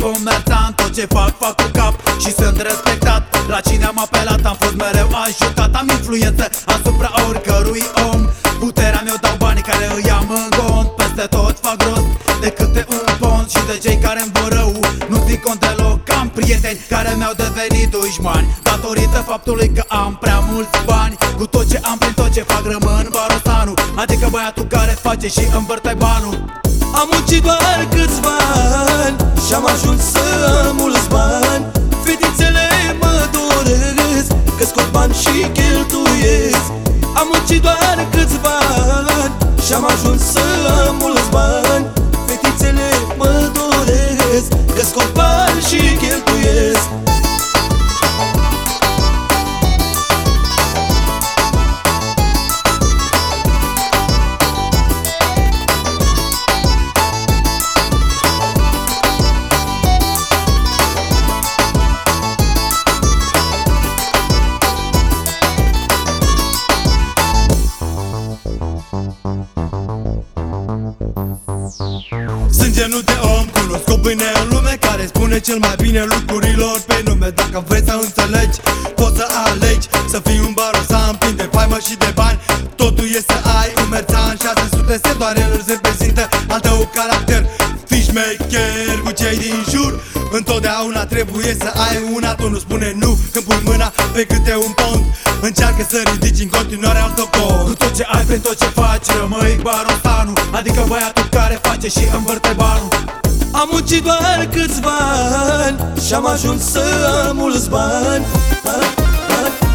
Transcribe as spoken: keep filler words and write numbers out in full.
comerțant, tot ce fac, fac cu cap și sunt respectat. La cine am apelat, am fost mereu ajutat. Am influență asupra oricărui om. Puterea mi-o dau banii care îi am în cont. Peste tot fac rost de câte un pont. Și de cei care-mi vor rău nu țin cont deloc. Am prieteni care mi-au devenit dușmani datorită faptului că am prea mulți bani. Cu tot ce am, prin tot ce fac, rămân barosanu, adică băiatul care face și învârte banul. Am muncit doar câțiva ani și-am ajuns să am mulți bani. Fetițele mă doresc, că scot bani și cheltuiesc. Am muncit doar câțiva ani și-am ajuns să am mulți bani. Fetițele mă doresc, că scot bani și cheltuiesc. Sunt genul de om, cunosc o pâine în lume, care spune cel mai bine lucrurilor pe nume. Dacă vrei să înțelegi, poți să alegi să fii un barosan plin de faimă și de bani. Totul e să ai un merțan șase sute, se doar el îți reprezintă al tău caracter. Fii șmecher cu cei din jur, întotdeauna trebuie să ai una. Tu nu spune nu când pui mâna pe câte un pont. Încearcă să ridici în continuare al tău cont. Cu tot ce ai, prin tot ce faci, rămâi barosanu, adică băiatul care face și învârte banul. Am muncit doar câțiva ani și-am ajuns să am mulți bani.